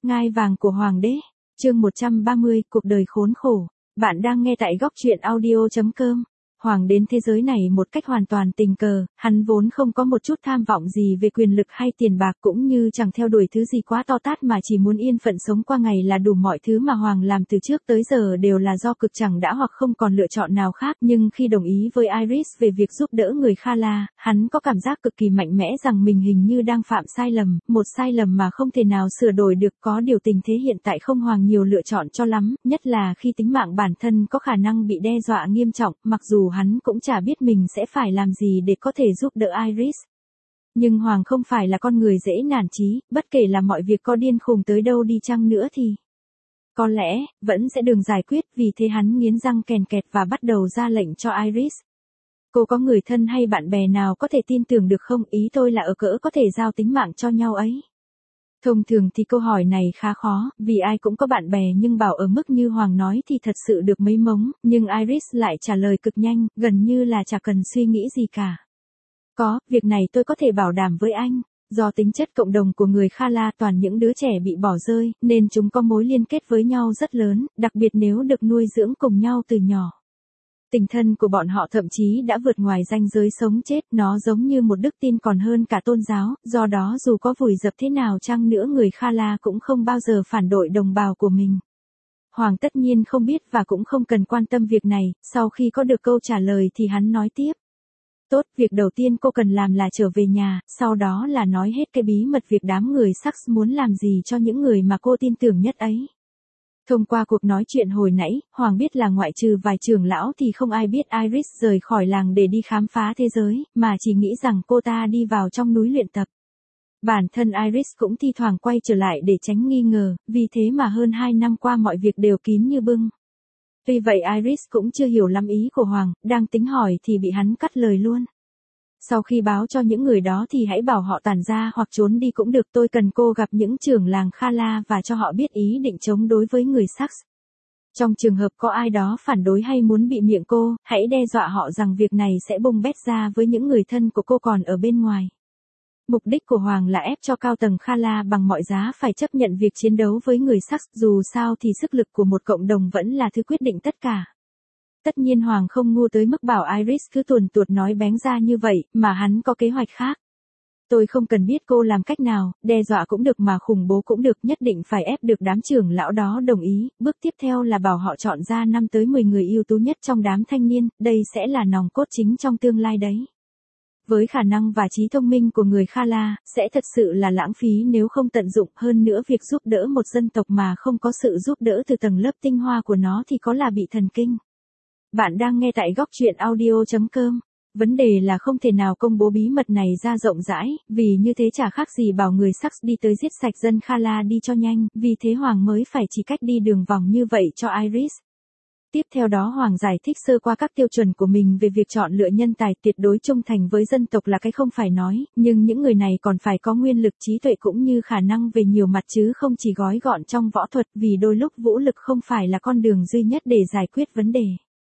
Ngai vàng của Hoàng đế. Chương 130, cuộc đời khốn khổ. Bạn đang nghe tại góc truyện audio.com. Hoàng đến thế giới này một cách hoàn toàn tình cờ, hắn vốn không có một chút tham vọng gì về quyền lực hay tiền bạc, cũng như chẳng theo đuổi thứ gì quá to tát, mà chỉ muốn yên phận sống qua ngày là đủ. Mọi thứ mà Hoàng làm từ trước tới giờ đều là do cực chẳng đã hoặc không còn lựa chọn nào khác. Nhưng khi đồng ý với Iris về việc giúp đỡ người Kha La, hắn có cảm giác cực kỳ mạnh mẽ rằng mình hình như đang phạm sai lầm, một sai lầm mà không thể nào sửa đổi được. Có điều tình thế hiện tại không Hoàng nhiều lựa chọn cho lắm, nhất là khi tính mạng bản thân có khả năng bị đe dọa nghiêm trọng, mặc dù hắn cũng chả biết mình sẽ phải làm gì để có thể giúp đỡ Iris. Nhưng Hoàng không phải là con người dễ nản chí, bất kể là mọi việc có điên khùng tới đâu đi chăng nữa thì có lẽ vẫn sẽ đường giải quyết. Vì thế hắn nghiến răng kèn kẹt và bắt đầu ra lệnh cho Iris. Cô có người thân hay bạn bè nào có thể tin tưởng được không? Ý tôi là ở cỡ có thể giao tính mạng cho nhau ấy. Thông thường thì câu hỏi này khá khó, vì ai cũng có bạn bè, nhưng bảo ở mức như Hoàng nói thì thật sự được mấy mống. Nhưng Iris lại trả lời cực nhanh, gần như là chả cần suy nghĩ gì cả. Có, việc này tôi có thể bảo đảm với anh. Do tính chất cộng đồng của người Kha La toàn những đứa trẻ bị bỏ rơi, nên chúng có mối liên kết với nhau rất lớn, đặc biệt nếu được nuôi dưỡng cùng nhau từ nhỏ. Tình thân của bọn họ thậm chí đã vượt ngoài ranh giới sống chết, nó giống như một đức tin còn hơn cả tôn giáo, do đó dù có vùi dập thế nào chăng nữa người Kha La cũng không bao giờ phản bội đồng bào của mình. Hoàng tất nhiên không biết và cũng không cần quan tâm việc này. Sau khi có được câu trả lời thì hắn nói tiếp. Tốt, việc đầu tiên cô cần làm là trở về nhà, sau đó là nói hết cái bí mật việc đám người Sax muốn làm gì cho những người mà cô tin tưởng nhất ấy. Thông qua cuộc nói chuyện hồi nãy, Hoàng biết là ngoại trừ vài trưởng lão thì không ai biết Iris rời khỏi làng để đi khám phá thế giới, mà chỉ nghĩ rằng cô ta đi vào trong núi luyện tập. Bản thân Iris cũng thi thoảng quay trở lại để tránh nghi ngờ, vì thế mà hơn 2 năm qua mọi việc đều kín như bưng. Tuy vậy Iris cũng chưa hiểu lắm ý của Hoàng, đang tính hỏi thì bị hắn cắt lời luôn. Sau khi báo cho những người đó thì hãy bảo họ tản ra hoặc trốn đi cũng được. Tôi cần cô gặp những trưởng làng Kha La và cho họ biết ý định chống đối với người Sax. Trong trường hợp có ai đó phản đối hay muốn bị miệng cô, hãy đe dọa họ rằng việc này sẽ bung bét ra với những người thân của cô còn ở bên ngoài. Mục đích của Hoàng là ép cho cao tầng Kha La bằng mọi giá phải chấp nhận việc chiến đấu với người Sax. Dù sao thì sức lực của một cộng đồng vẫn là thứ quyết định tất cả. Tất nhiên Hoàng không ngu tới mức bảo Iris cứ tuồn tuột nói bén ra như vậy, mà hắn có kế hoạch khác. Tôi không cần biết cô làm cách nào, đe dọa cũng được mà khủng bố cũng được, nhất định phải ép được đám trưởng lão đó đồng ý. Bước tiếp theo là bảo họ chọn ra 5 tới 10 người ưu tú nhất trong đám thanh niên, đây sẽ là nòng cốt chính trong tương lai đấy. Với khả năng và trí thông minh của người Kha La, sẽ thật sự là lãng phí nếu không tận dụng. Hơn nữa việc giúp đỡ một dân tộc mà không có sự giúp đỡ từ tầng lớp tinh hoa của nó thì có là bị thần kinh. Bạn đang nghe tại góc truyện audio.com. Vấn đề là không thể nào công bố bí mật này ra rộng rãi, vì như thế chả khác gì bảo người Sax đi tới giết sạch dân Kha La đi cho nhanh, vì thế Hoàng mới phải chỉ cách đi đường vòng như vậy cho Iris. Tiếp theo đó Hoàng giải thích sơ qua các tiêu chuẩn của mình về việc chọn lựa nhân tài. Tuyệt đối trung thành với dân tộc là cái không phải nói, nhưng những người này còn phải có nguyên lực, trí tuệ cũng như khả năng về nhiều mặt chứ không chỉ gói gọn trong võ thuật, vì đôi lúc vũ lực không phải là con đường duy nhất để giải quyết vấn đề.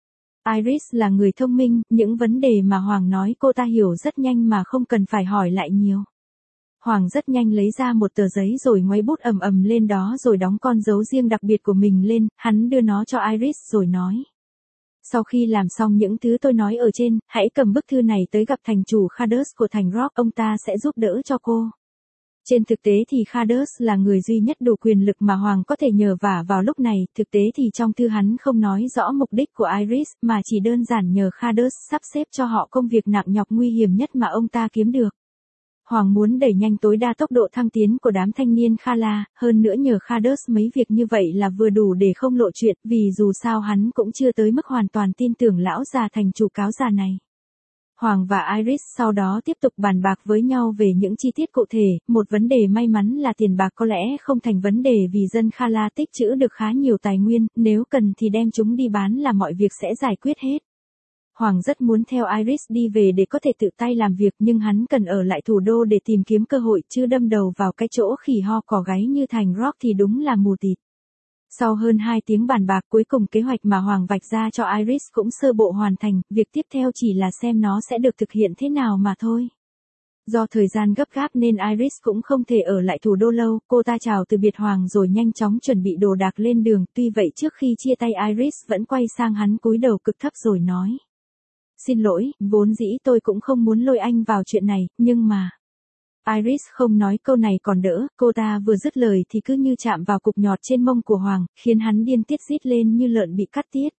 Iris là người thông minh, những vấn đề mà Hoàng nói cô ta hiểu rất nhanh mà không cần phải hỏi lại nhiều. Hoàng rất nhanh lấy ra một tờ giấy rồi ngoáy bút ầm ầm lên đó rồi đóng con dấu riêng đặc biệt của mình lên. Hắn đưa nó cho Iris rồi nói. Sau khi làm xong những thứ tôi nói ở trên, hãy cầm bức thư này tới gặp thành chủ Khadus của thành Rock, ông ta sẽ giúp đỡ cho cô. Trên thực tế thì Khadus là người duy nhất đủ quyền lực mà Hoàng có thể nhờ vả vào lúc này. Thực tế thì trong thư hắn không nói rõ mục đích của Iris, mà chỉ đơn giản nhờ Khadus sắp xếp cho họ công việc nặng nhọc nguy hiểm nhất mà ông ta kiếm được. Hoàng muốn đẩy nhanh tối đa tốc độ thăng tiến của đám thanh niên Kha La, hơn nữa nhờ Khadus mấy việc như vậy là vừa đủ để không lộ chuyện, vì dù sao hắn cũng chưa tới mức hoàn toàn tin tưởng lão già thành chủ cáo già này. Hoàng và Iris sau đó tiếp tục bàn bạc với nhau về những chi tiết cụ thể. Một vấn đề may mắn là tiền bạc có lẽ không thành vấn đề vì dân Kha La tích trữ được khá nhiều tài nguyên, nếu cần thì đem chúng đi bán là mọi việc sẽ giải quyết hết. Hoàng rất muốn theo Iris đi về để có thể tự tay làm việc, nhưng hắn cần ở lại thủ đô để tìm kiếm cơ hội, chứ đâm đầu vào cái chỗ khỉ ho cò gáy như thành Rock thì đúng là mù tịt. Sau hơn 2 tiếng bàn bạc, cuối cùng kế hoạch mà Hoàng vạch ra cho Iris cũng sơ bộ hoàn thành, việc tiếp theo chỉ là xem nó sẽ được thực hiện thế nào mà thôi. Do thời gian gấp gáp nên Iris cũng không thể ở lại thủ đô lâu, cô ta chào từ biệt Hoàng rồi nhanh chóng chuẩn bị đồ đạc lên đường, tuy vậy trước khi chia tay Iris vẫn quay sang hắn cúi đầu cực thấp rồi nói. Xin lỗi, vốn dĩ tôi cũng không muốn lôi anh vào chuyện này, nhưng mà... Iris không nói câu này còn đỡ, cô ta vừa dứt lời thì cứ như chạm vào cục nhọt trên mông của Hoàng, khiến hắn điên tiết rít lên như lợn bị cắt tiết.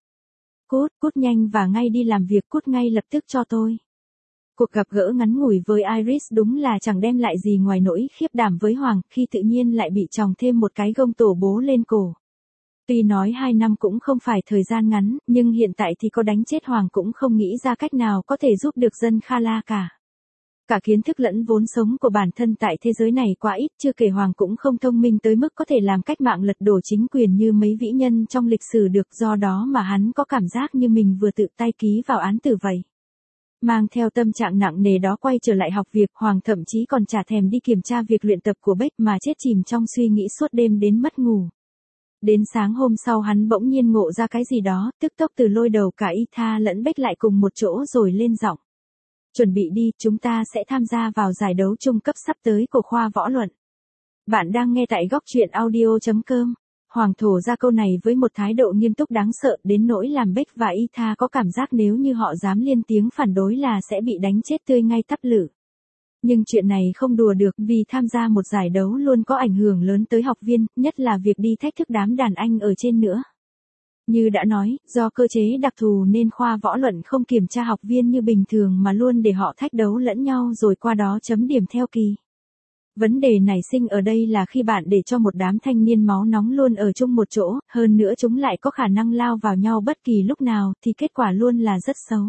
Cút nhanh và ngay đi làm việc, cút ngay lập tức cho tôi. Cuộc gặp gỡ ngắn ngủi với Iris đúng là chẳng đem lại gì ngoài nỗi khiếp đảm với Hoàng, khi tự nhiên lại bị chồng thêm một cái gông tổ bố lên cổ. Tuy nói 2 năm cũng không phải thời gian ngắn, nhưng hiện tại thì có đánh chết Hoàng cũng không nghĩ ra cách nào có thể giúp được dân Khala cả. Cả kiến thức lẫn vốn sống của bản thân tại thế giới này quá ít, chưa kể Hoàng cũng không thông minh tới mức có thể làm cách mạng lật đổ chính quyền như mấy vĩ nhân trong lịch sử được, do đó mà hắn có cảm giác như mình vừa tự tay ký vào án tử vậy. Mang theo tâm trạng nặng nề đó quay trở lại học việc, Hoàng thậm chí còn chả thèm đi kiểm tra việc luyện tập của Bách mà chết chìm trong suy nghĩ suốt đêm đến mất ngủ. Đến sáng hôm sau hắn bỗng nhiên ngộ ra cái gì đó, tức tốc từ lôi đầu cả Ita lẫn Bách lại cùng một chỗ rồi lên giọng. Chuẩn bị đi, chúng ta sẽ tham gia vào giải đấu trung cấp sắp tới của khoa võ luận. Bạn đang nghe tại góc truyện audio.com. Hoàng thổ ra câu này với một thái độ nghiêm túc đáng sợ đến nỗi làm Beck và Ita có cảm giác nếu như họ dám lên tiếng phản đối là sẽ bị đánh chết tươi ngay tắp lự. Nhưng chuyện này không đùa được vì tham gia một giải đấu luôn có ảnh hưởng lớn tới học viên, nhất là việc đi thách thức đám đàn anh ở trên nữa. Như đã nói, do cơ chế đặc thù nên khoa võ luận không kiểm tra học viên như bình thường mà luôn để họ thách đấu lẫn nhau rồi qua đó chấm điểm theo kỳ. Vấn đề nảy sinh ở đây là khi bạn để cho một đám thanh niên máu nóng luôn ở chung một chỗ, hơn nữa chúng lại có khả năng lao vào nhau bất kỳ lúc nào, thì kết quả luôn là rất xấu.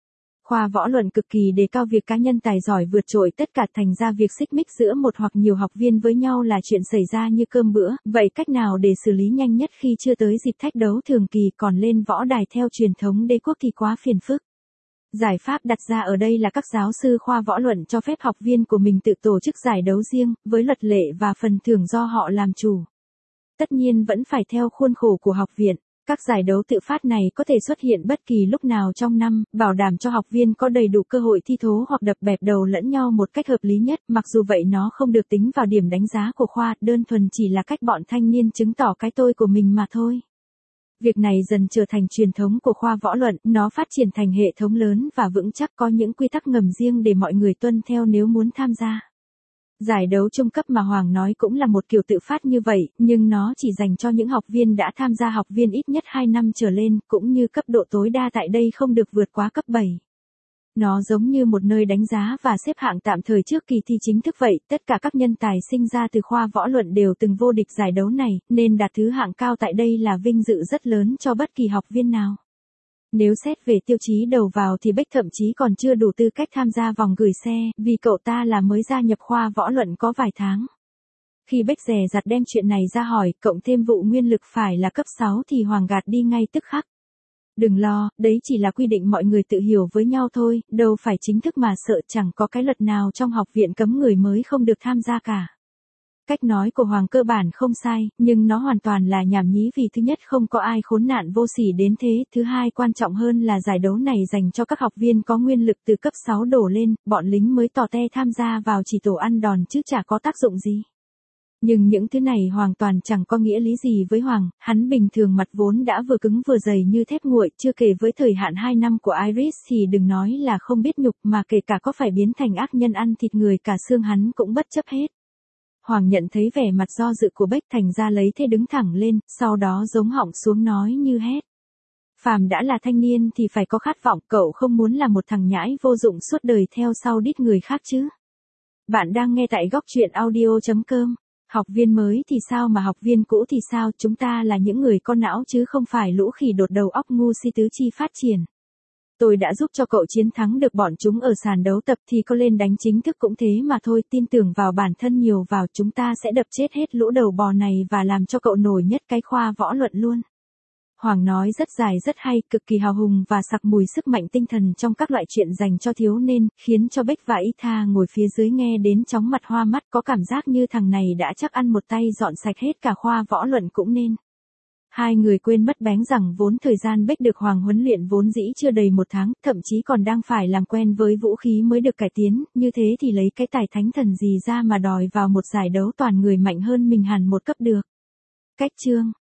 Khoa võ luận cực kỳ đề cao việc cá nhân tài giỏi vượt trội, tất cả thành ra việc xích mích giữa một hoặc nhiều học viên với nhau là chuyện xảy ra như cơm bữa, vậy cách nào để xử lý nhanh nhất khi chưa tới dịp thách đấu thường kỳ còn lên võ đài theo truyền thống đế quốc thì quá phiền phức. Giải pháp đặt ra ở đây là các giáo sư khoa võ luận cho phép học viên của mình tự tổ chức giải đấu riêng, với luật lệ và phần thưởng do họ làm chủ. Tất nhiên vẫn phải theo khuôn khổ của học viện. Các giải đấu tự phát này có thể xuất hiện bất kỳ lúc nào trong năm, bảo đảm cho học viên có đầy đủ cơ hội thi thố hoặc đập bẹp đầu lẫn nhau một cách hợp lý nhất, mặc dù vậy nó không được tính vào điểm đánh giá của khoa, đơn thuần chỉ là cách bọn thanh niên chứng tỏ cái tôi của mình mà thôi. Việc này dần trở thành truyền thống của khoa võ luận, nó phát triển thành hệ thống lớn và vững chắc, có những quy tắc ngầm riêng để mọi người tuân theo nếu muốn tham gia. Giải đấu trung cấp mà Hoàng nói cũng là một kiểu tự phát như vậy, nhưng nó chỉ dành cho những học viên đã tham gia, học viên ít nhất 2 năm trở lên, cũng như cấp độ tối đa tại đây không được vượt quá cấp 7. Nó giống như một nơi đánh giá và xếp hạng tạm thời trước kỳ thi chính thức vậy, tất cả các nhân tài sinh ra từ khoa võ luận đều từng vô địch giải đấu này, nên đạt thứ hạng cao tại đây là vinh dự rất lớn cho bất kỳ học viên nào. Nếu xét về tiêu chí đầu vào thì Beck thậm chí còn chưa đủ tư cách tham gia vòng gửi xe, vì cậu ta là mới gia nhập khoa võ luận có vài tháng. Khi Beck dè dặt đem chuyện này ra hỏi, cộng thêm vụ nguyên lực phải là cấp 6 thì Hoàng gạt đi ngay tức khắc. Đừng lo, đấy chỉ là quy định mọi người tự hiểu với nhau thôi, đâu phải chính thức mà sợ, chẳng có cái luật nào trong học viện cấm người mới không được tham gia cả. Cách nói của Hoàng cơ bản không sai, nhưng nó hoàn toàn là nhảm nhí vì thứ nhất không có ai khốn nạn vô sỉ đến thế, thứ hai quan trọng hơn là giải đấu này dành cho các học viên có nguyên lực từ cấp 6 đổ lên, bọn lính mới tò te tham gia vào chỉ tổ ăn đòn chứ chả có tác dụng gì. Nhưng những thứ này hoàn toàn chẳng có nghĩa lý gì với Hoàng, hắn bình thường mặt vốn đã vừa cứng vừa dày như thép nguội, chưa kể với thời hạn 2 năm của Iris thì đừng nói là không biết nhục mà kể cả có phải biến thành ác nhân ăn thịt người cả xương hắn cũng bất chấp hết. Hoàng nhận thấy vẻ mặt do dự của Beck thành ra lấy thế đứng thẳng lên, sau đó giống họng xuống nói như hét. Phàm đã là thanh niên thì phải có khát vọng, cậu không muốn là một thằng nhãi vô dụng suốt đời theo sau đít người khác chứ. Bạn đang nghe tại góc truyện audio.com. Học viên mới thì sao mà học viên cũ thì sao, chúng ta là những người có não chứ không phải lũ khỉ đột đầu óc ngu si tứ chi phát triển. Tôi đã giúp cho cậu chiến thắng được bọn chúng ở sàn đấu tập thì có lên đánh chính thức cũng thế mà thôi, tin tưởng vào bản thân nhiều vào, chúng ta sẽ đập chết hết lũ đầu bò này và làm cho cậu nổi nhất cái khoa võ luận luôn. Hoàng nói rất dài rất hay, cực kỳ hào hùng và sặc mùi sức mạnh tinh thần trong các loại chuyện dành cho thiếu niên, khiến cho Beck và Ita ngồi phía dưới nghe đến chóng mặt hoa mắt, có cảm giác như thằng này đã chắc ăn một tay dọn sạch hết cả khoa võ luận cũng nên. Hai người quên mất bén rằng vốn thời gian Bách được Hoàng huấn luyện vốn dĩ chưa đầy 1 tháng, thậm chí còn đang phải làm quen với vũ khí mới được cải tiến, như thế thì lấy cái tài thánh thần gì ra mà đòi vào một giải đấu toàn người mạnh hơn mình hẳn một cấp được. Cách chương